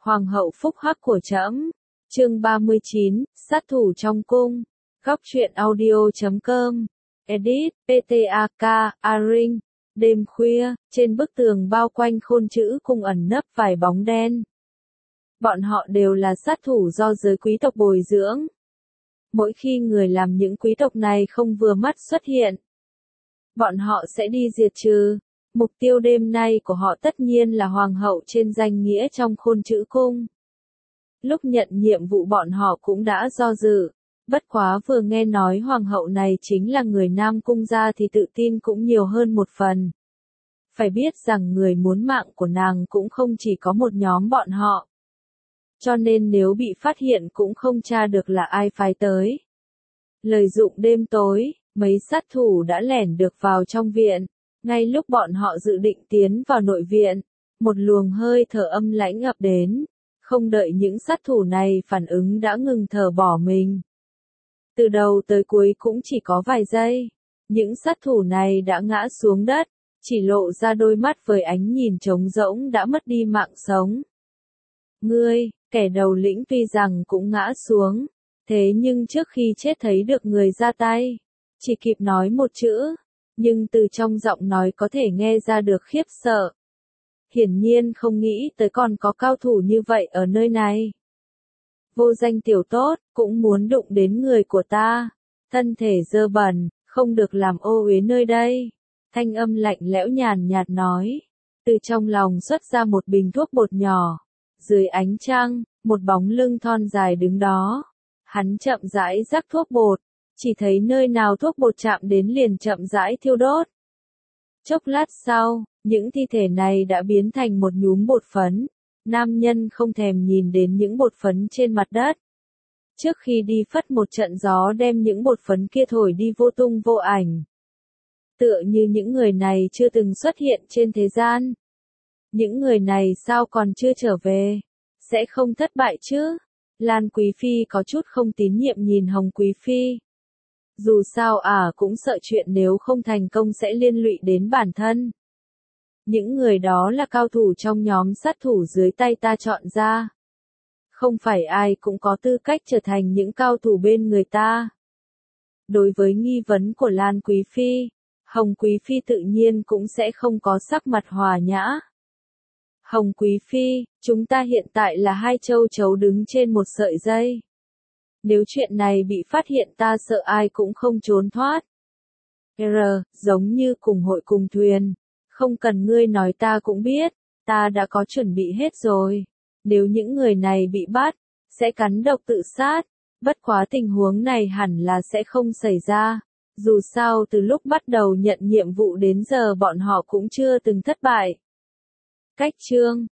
Hoàng hậu phúc hắc của trẫm. Chương 39, sát thủ trong cung. Góc truyện audio.com. Edit, PTAK, Aring. Đêm khuya, trên bức tường bao quanh khôn chữ cung ẩn nấp vài bóng đen. Bọn họ đều là sát thủ do giới quý tộc bồi dưỡng. Mỗi khi người làm những quý tộc này không vừa mắt xuất hiện, bọn họ sẽ đi diệt trừ. Mục tiêu đêm nay của họ tất nhiên là hoàng hậu trên danh nghĩa trong khôn chữ cung. Lúc nhận nhiệm vụ bọn họ cũng đã do dự, bất quá vừa nghe nói hoàng hậu này chính là người Nam Cung gia thì tự tin cũng nhiều hơn một phần. Phải biết rằng người muốn mạng của nàng cũng không chỉ có một nhóm bọn họ. Cho nên nếu bị phát hiện cũng không tra được là ai phái tới. Lợi dụng đêm tối, mấy sát thủ đã lẻn được vào trong viện. Ngay lúc bọn họ dự định tiến vào nội viện, một luồng hơi thở âm lãnh ập đến. Không đợi những sát thủ này phản ứng đã ngừng thở bỏ mình. Từ đầu tới cuối cũng chỉ có vài giây, những sát thủ này đã ngã xuống đất, chỉ lộ ra đôi mắt với ánh nhìn trống rỗng đã mất đi mạng sống. Ngươi, kẻ đầu lĩnh tuy rằng cũng ngã xuống, thế nhưng trước khi chết thấy được người ra tay, chỉ kịp nói một chữ, nhưng từ trong giọng nói có thể nghe ra được khiếp sợ. Hiển nhiên không nghĩ tới còn có cao thủ như vậy ở nơi này. Vô danh tiểu tốt, cũng muốn đụng đến người của ta. Thân thể dơ bẩn, không được làm ô uế nơi đây. Thanh âm lạnh lẽo nhàn nhạt nói. Từ trong lòng xuất ra một bình thuốc bột nhỏ. Dưới ánh trăng, một bóng lưng thon dài đứng đó. Hắn chậm rãi rắc thuốc bột. Chỉ thấy nơi nào thuốc bột chạm đến liền chậm rãi thiêu đốt. Chốc lát sau, những thi thể này đã biến thành một nhúm bột phấn. Nam nhân không thèm nhìn đến những bột phấn trên mặt đất. Trước khi đi phất một trận gió đem những bột phấn kia thổi đi vô tung vô ảnh. Tựa như những người này chưa từng xuất hiện trên thế gian. Những người này sao còn chưa trở về? Sẽ không thất bại chứ? Lan Quý Phi có chút không tín nhiệm nhìn Hồng Quý Phi. Dù sao cũng sợ chuyện nếu không thành công sẽ liên lụy đến bản thân. Những người đó là cao thủ trong nhóm sát thủ dưới tay ta chọn ra. Không phải ai cũng có tư cách trở thành những cao thủ bên người ta. Đối với nghi vấn của Lan Quý Phi, Hồng Quý Phi tự nhiên cũng sẽ không có sắc mặt hòa nhã. Hồng Quý Phi, chúng ta hiện tại là hai châu chấu đứng trên một sợi dây. Nếu chuyện này bị phát hiện ta sợ ai cũng không trốn thoát. Giống như cùng hội cùng thuyền. Không cần ngươi nói ta cũng biết, ta đã có chuẩn bị hết rồi. Nếu những người này bị bắt, sẽ cắn độc tự sát. Bất quá tình huống này hẳn là sẽ không xảy ra. Dù sao từ lúc bắt đầu nhận nhiệm vụ đến giờ bọn họ cũng chưa từng thất bại. Cách chương